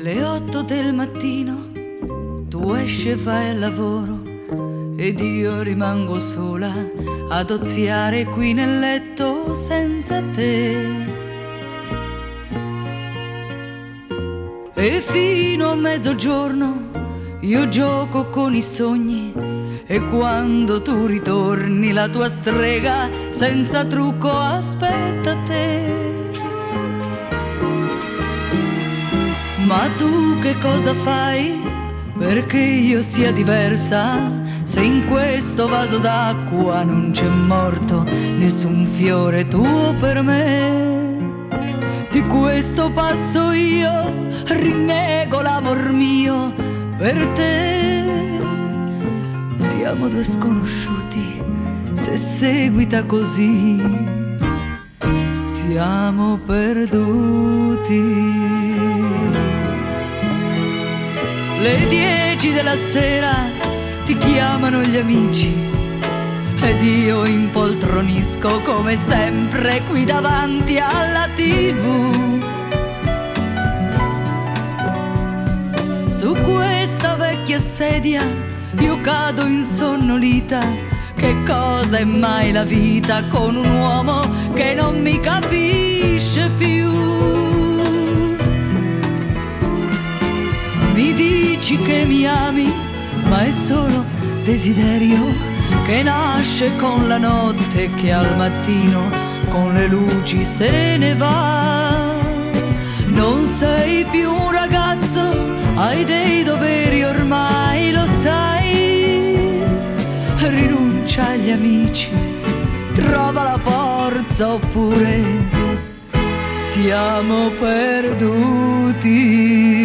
Le 8 del mattino tu esci e vai al lavoro ed io rimango sola ad oziare qui nel letto senza te. E fino a mezzogiorno io gioco con i sogni e quando tu ritorni la tua strega senza trucco aspetta te. Ma tu che cosa fai perché io sia diversa? Se in questo vaso d'acqua non c'è morto nessun fiore tuo per me. Di questo passo io rinnego l'amor mio per te. Siamo due sconosciuti, se seguita così siamo perduti. Le 10 della sera ti chiamano gli amici ed io impoltronisco come sempre qui davanti alla TV. Su questa vecchia sedia io cado insonnolita. Che cosa è mai la vita con un uomo che non mi capisce più? Mi dici che mi ami, ma è solo desiderio che nasce con la notte che al mattino con le luci se ne va. Non sei più un ragazzo, hai dei doveri ormai, lo sai. Rinuncia agli amici, trova la forza oppure siamo perduti.